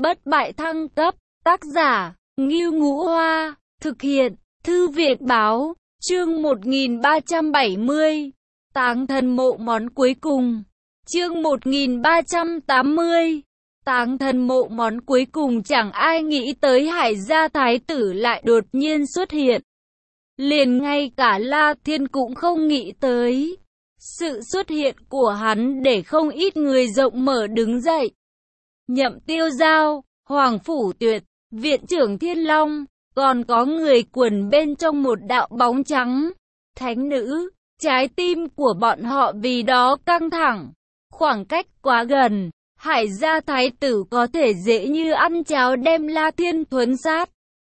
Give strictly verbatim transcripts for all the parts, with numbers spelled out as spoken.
bất bại thăng cấp, tác giả, Ngưu Ngũ Hoa, thực hiện, Thư viện báo, chương một nghìn ba trăm bảy mươi, Táng thần mộ món cuối cùng, chương một nghìn ba trăm tám mươi, Táng thần mộ món cuối cùng. Chẳng ai nghĩ tới Hải gia thái tử lại đột nhiên xuất hiện. Liền ngay cả La Thiên cũng không nghĩ tới. Sự xuất hiện của hắn để không ít người rộng mở đứng dậy. Nhậm Tiêu Giao, Hoàng Phủ Tuyệt, Viện trưởng Thiên Long, còn có người quần bên trong một đạo bóng trắng. Thánh nữ, trái tim của bọn họ vì đó căng thẳng. Khoảng cách quá gần, Hải gia thái tử có thể dễ như ăn cháo đem La Thiên thuấn sát.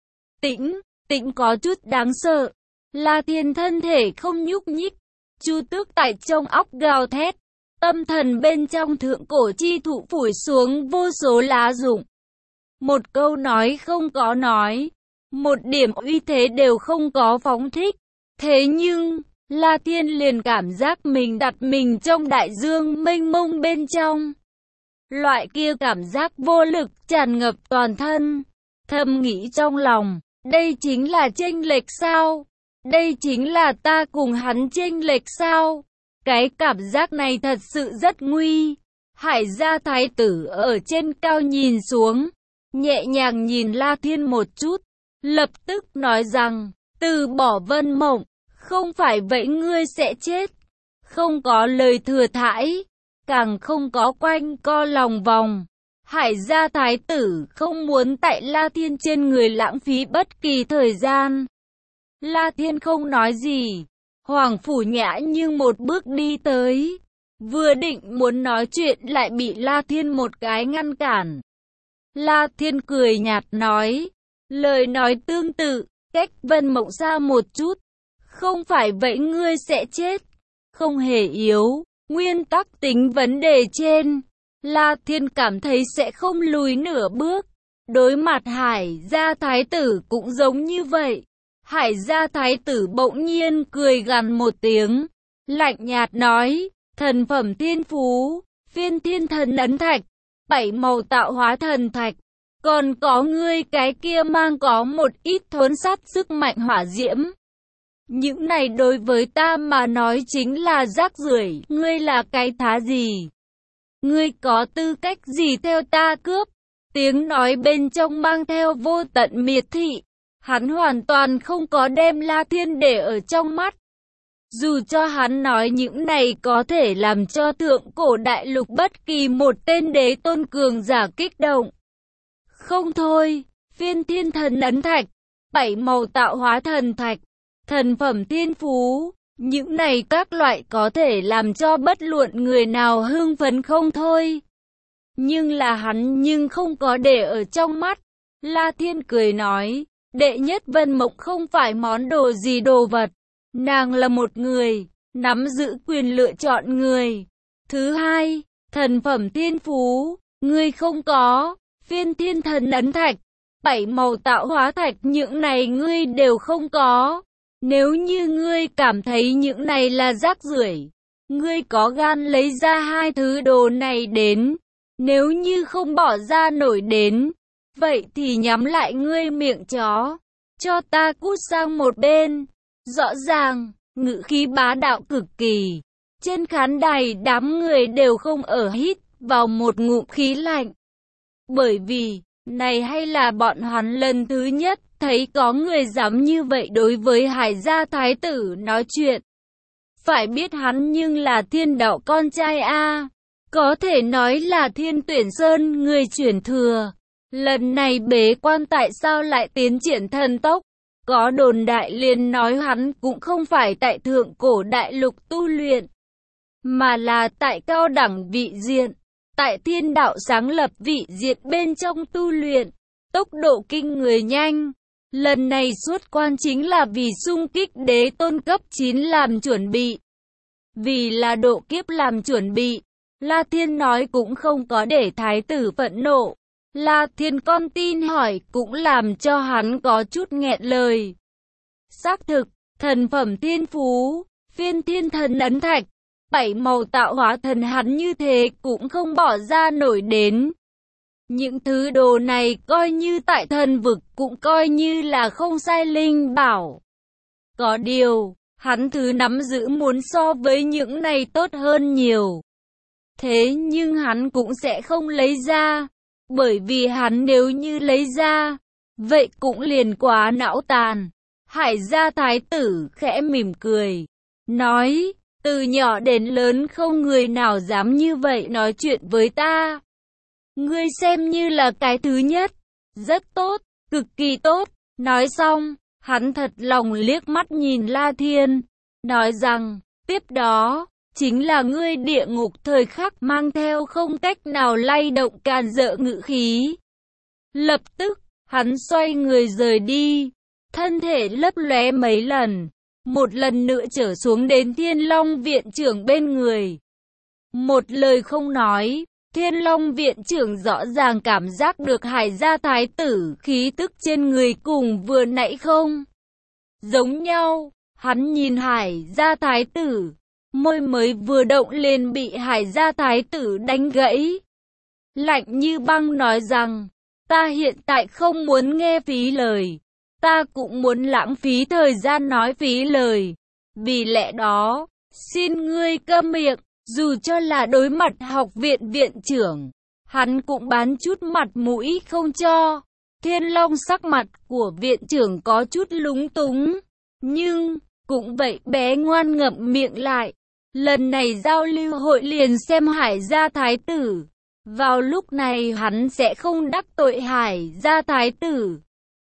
Tĩnh, Tĩnh có chút đáng sợ. La Thiên thân thể không nhúc nhích. Chu Tước tại trong óc gào thét. Tâm thần bên trong thượng cổ chi thụ phủi xuống vô số lá rụng. Một câu nói không có nói. Một điểm uy thế đều không có phóng thích. Thế nhưng, La Thiên liền cảm giác mình đặt mình trong đại dương mênh mông bên trong. Loại kia cảm giác vô lực tràn ngập toàn thân. Thầm nghĩ trong lòng, đây chính là chênh lệch sao? Đây chính là ta cùng hắn chênh lệch sao? Cái cảm giác này thật sự rất nguy. Hải gia thái tử ở trên cao nhìn xuống, nhẹ nhàng nhìn La Thiên một chút, lập tức nói rằng, từ bỏ Vân Mộng, không phải vậy ngươi sẽ chết. Không có lời thừa thãi, càng không có quanh co lòng vòng. Hải gia thái tử không muốn tại La Thiên trên người lãng phí bất kỳ thời gian. La Thiên không nói gì. Hoàng Phủ Nhã nhưng một bước đi tới. Vừa định muốn nói chuyện lại bị La Thiên một cái ngăn cản. La Thiên cười nhạt nói. Lời nói tương tự, cách Vân Mộng xa một chút. Không phải vậy ngươi sẽ chết. Không hề yếu. Nguyên tắc tính vấn đề trên. La Thiên cảm thấy sẽ không lùi nửa bước. Đối mặt Hải gia thái tử cũng giống như vậy. Hải gia thái tử bỗng nhiên cười gằn một tiếng, lạnh nhạt nói, thần phẩm thiên phú, phiên thiên thần ấn thạch, bảy màu tạo hóa thần thạch, còn có ngươi cái kia mang có một ít thốn sát sức mạnh hỏa diễm. Những này đối với ta mà nói chính là rác rưởi, ngươi là cái thá gì? Ngươi có tư cách gì theo ta cướp? Tiếng nói bên trong mang theo vô tận miệt thị. Hắn hoàn toàn không có đem La Thiên để ở trong mắt. Dù cho hắn nói những này có thể làm cho thượng cổ đại lục bất kỳ một tên đế tôn cường giả kích động. Không thôi, phiên thiên thần ấn thạch, bảy màu tạo hóa thần thạch, thần phẩm thiên phú, những này các loại có thể làm cho bất luận người nào hưng phấn không thôi. Nhưng là hắn nhưng không có để ở trong mắt. La Thiên cười nói. Đệ nhất Vân Mộng không phải món đồ gì đồ vật. Nàng là một người, nắm giữ quyền lựa chọn người. Thứ hai, thần phẩm thiên phú, ngươi không có. Phiên thiên thần ấn thạch, bảy màu tạo hóa thạch, những này ngươi đều không có. Nếu như ngươi cảm thấy những này là rác rưởi, ngươi có gan lấy ra hai thứ đồ này đến. Nếu như không bỏ ra nổi đến, vậy thì nhắm lại ngươi miệng chó, cho ta cút sang một bên. Rõ ràng, ngữ khí bá đạo cực kỳ. Trên khán đài đám người đều không ở hít vào một ngụm khí lạnh. Bởi vì, này hay là bọn hắn lần thứ nhất thấy có người dám như vậy đối với Hải gia thái tử nói chuyện. Phải biết hắn nhưng là thiên đạo con trai a, có thể nói là Thiên Tuyển Sơn người chuyển thừa. Lần này bế quan tại sao lại tiến triển thần tốc? Có đồn đại liền nói hắn cũng không phải tại thượng cổ đại lục tu luyện, mà là tại cao đẳng vị diện, tại thiên đạo sáng lập vị diện bên trong tu luyện, tốc độ kinh người nhanh. Lần này xuất quan chính là vì xung kích đế tôn cấp chín làm chuẩn bị. Vì là độ kiếp làm chuẩn bị, La Thiên nói cũng không có để thái tử phẫn nộ. La Thiên con tin hỏi cũng làm cho hắn có chút nghẹn lời. Xác thực, thần phẩm thiên phú, phiên thiên thần ấn thạch, bảy màu tạo hóa thần hắn như thế cũng không bỏ ra nổi đến. Những thứ đồ này coi như tại thần vực cũng coi như là không sai linh bảo. Có điều, hắn thứ nắm giữ muốn so với những này tốt hơn nhiều. Thế nhưng hắn cũng sẽ không lấy ra, bởi vì hắn nếu như lấy ra, vậy cũng liền quá não tàn. Hải gia thái tử khẽ mỉm cười, nói, từ nhỏ đến lớn không người nào dám như vậy nói chuyện với ta. Ngươi xem như là cái thứ nhất, rất tốt, cực kỳ tốt. Nói xong, hắn thật lòng liếc mắt nhìn La Thiên, nói rằng, tiếp đó, chính là ngươi địa ngục thời khắc mang theo không cách nào lay động càn rỡ ngữ khí. Lập tức, hắn xoay người rời đi, thân thể lấp lóe mấy lần, một lần nữa trở xuống đến Thiên Long viện trưởng bên người. Một lời không nói, Thiên Long viện trưởng rõ ràng cảm giác được Hải gia thái tử khí tức trên người cùng vừa nãy không giống nhau. Hắn nhìn Hải gia thái tử, môi mới vừa động lên bị Hải gia thái tử đánh gãy. Lạnh như băng nói rằng, ta hiện tại không muốn nghe phí lời, ta cũng muốn lãng phí thời gian nói phí lời. Vì lẽ đó, xin ngươi câm miệng. Dù cho là đối mặt học viện viện trưởng, hắn cũng bán chút mặt mũi không cho. Thiên Long sắc mặt của viện trưởng có chút lúng túng, nhưng cũng vậy bé ngoan ngậm miệng lại. Lần này giao lưu hội liền xem Hải gia thái tử. Vào lúc này hắn sẽ không đắc tội Hải gia thái tử.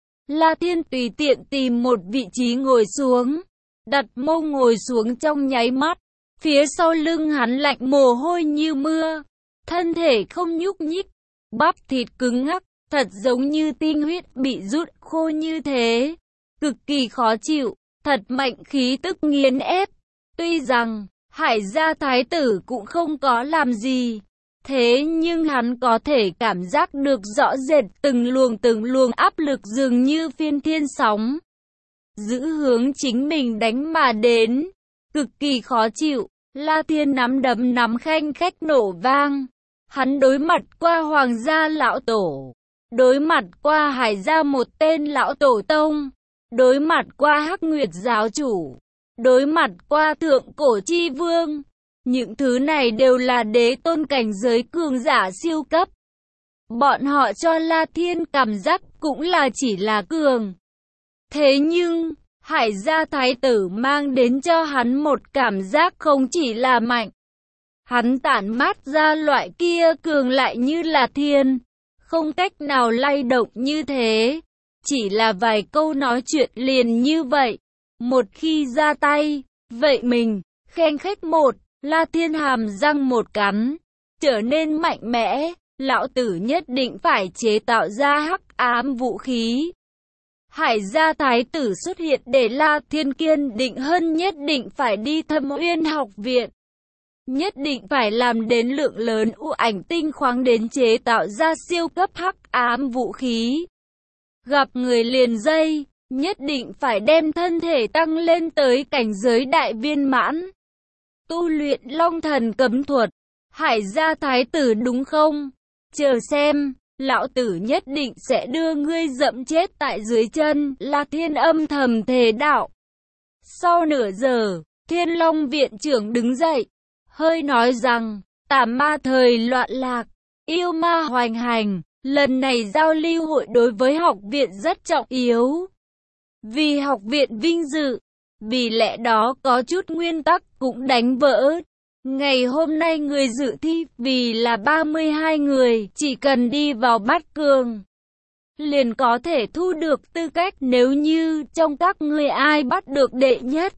La Thiên tùy tiện tìm một vị trí ngồi xuống, đặt mông ngồi xuống trong nháy mắt. Phía sau lưng hắn lạnh mồ hôi như mưa, thân thể không nhúc nhích, bắp thịt cứng ngắc, thật giống như tinh huyết bị rút khô như thế, cực kỳ khó chịu, thật mạnh khí tức nghiền ép. Tuy rằng, Hải gia thái tử cũng không có làm gì, thế nhưng hắn có thể cảm giác được rõ rệt từng luồng từng luồng áp lực dường như phiên thiên sóng, giữ hướng chính mình đánh mà đến. Cực kỳ khó chịu, La Thiên nắm đấm nắm khanh khách nổ vang. Hắn đối mặt qua hoàng gia lão tổ, đối mặt qua Hải gia một tên lão tổ tông, đối mặt qua Hắc Nguyệt giáo chủ, đối mặt qua thượng cổ chi vương. Những thứ này đều là đế tôn cảnh giới cường giả siêu cấp. Bọn họ cho La Thiên cảm giác cũng là chỉ là cường. Thế nhưng, Hải gia thái tử mang đến cho hắn một cảm giác không chỉ là mạnh. Hắn tản mát ra loại kia cường lại như là thiên, không cách nào lay động như thế. Chỉ là vài câu nói chuyện liền như vậy. Một khi ra tay, vậy mình, khen khách một, La Thiên hàm răng một cắn, trở nên mạnh mẽ. Lão tử nhất định phải chế tạo ra hắc ám vũ khí. Hải gia thái tử xuất hiện để La Thiên kiên định hơn, nhất định phải đi Thâm Uyên học viện. Nhất định phải làm đến lượng lớn u ảnh tinh khoáng đến chế tạo ra siêu cấp hắc ám vũ khí. Gặp người liền dây, nhất định phải đem thân thể tăng lên tới cảnh giới đại viên mãn. Tu luyện Long Thần cấm thuật. Hải gia thái tử đúng không? Chờ xem. Lão tử nhất định sẽ đưa ngươi dẫm chết tại dưới chân. La Thiên âm thầm thề đạo. Sau nửa giờ, Thiên Long viện trưởng đứng dậy, hơi nói rằng, tà ma thời loạn lạc, yêu ma hoành hành, lần này giao lưu hội đối với học viện rất trọng yếu. Vì học viện vinh dự, vì lẽ đó có chút nguyên tắc cũng đánh vỡ. Ngày hôm nay người dự thi vì là ba mươi hai người, chỉ cần đi vào bát cường, liền có thể thu được tư cách. Nếu như trong các người ai bắt được đệ nhất,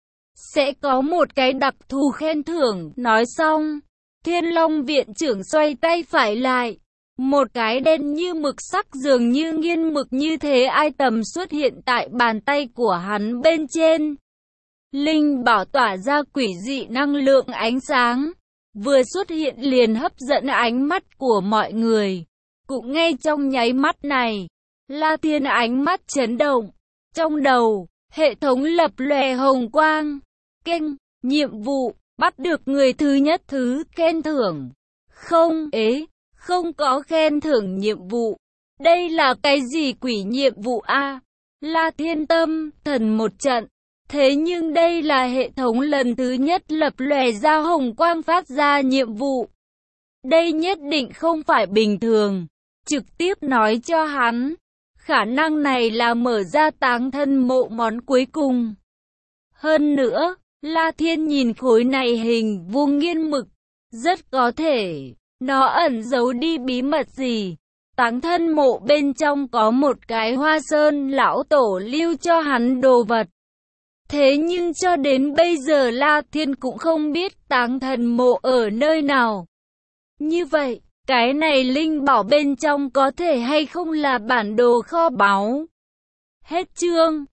sẽ có một cái đặc thù khen thưởng. Nói xong, Thiên Long viện trưởng xoay tay phải lại, một cái đen như mực sắc dường như nghiên mực như thế ai tầm xuất hiện tại bàn tay của hắn bên trên. Linh bảo tỏa ra quỷ dị năng lượng ánh sáng, vừa xuất hiện liền hấp dẫn ánh mắt của mọi người. Cũng ngay trong nháy mắt này, La Thiên ánh mắt chấn động, trong đầu, hệ thống lập lòe hồng quang. Kênh, nhiệm vụ, bắt được người thứ nhất thứ khen thưởng. Không, ế, không có khen thưởng nhiệm vụ. Đây là cái gì quỷ nhiệm vụ a? La Thiên tâm thần một trận. Thế nhưng đây là hệ thống lần thứ nhất lập lòe ra hồng quang phát ra nhiệm vụ. Đây nhất định không phải bình thường. Trực tiếp nói cho hắn, khả năng này là mở ra táng thân mộ món cuối cùng. Hơn nữa, La Thiên nhìn khối này hình vuông nghiên mực, rất có thể nó ẩn giấu đi bí mật gì. Táng thân mộ bên trong có một cái Hoa Sơn lão tổ lưu cho hắn đồ vật. Thế nhưng cho đến bây giờ La Thiên cũng không biết táng thân mộ ở nơi nào. Như vậy, cái này linh bảo bên trong có thể hay không là bản đồ kho báu? Hết chương.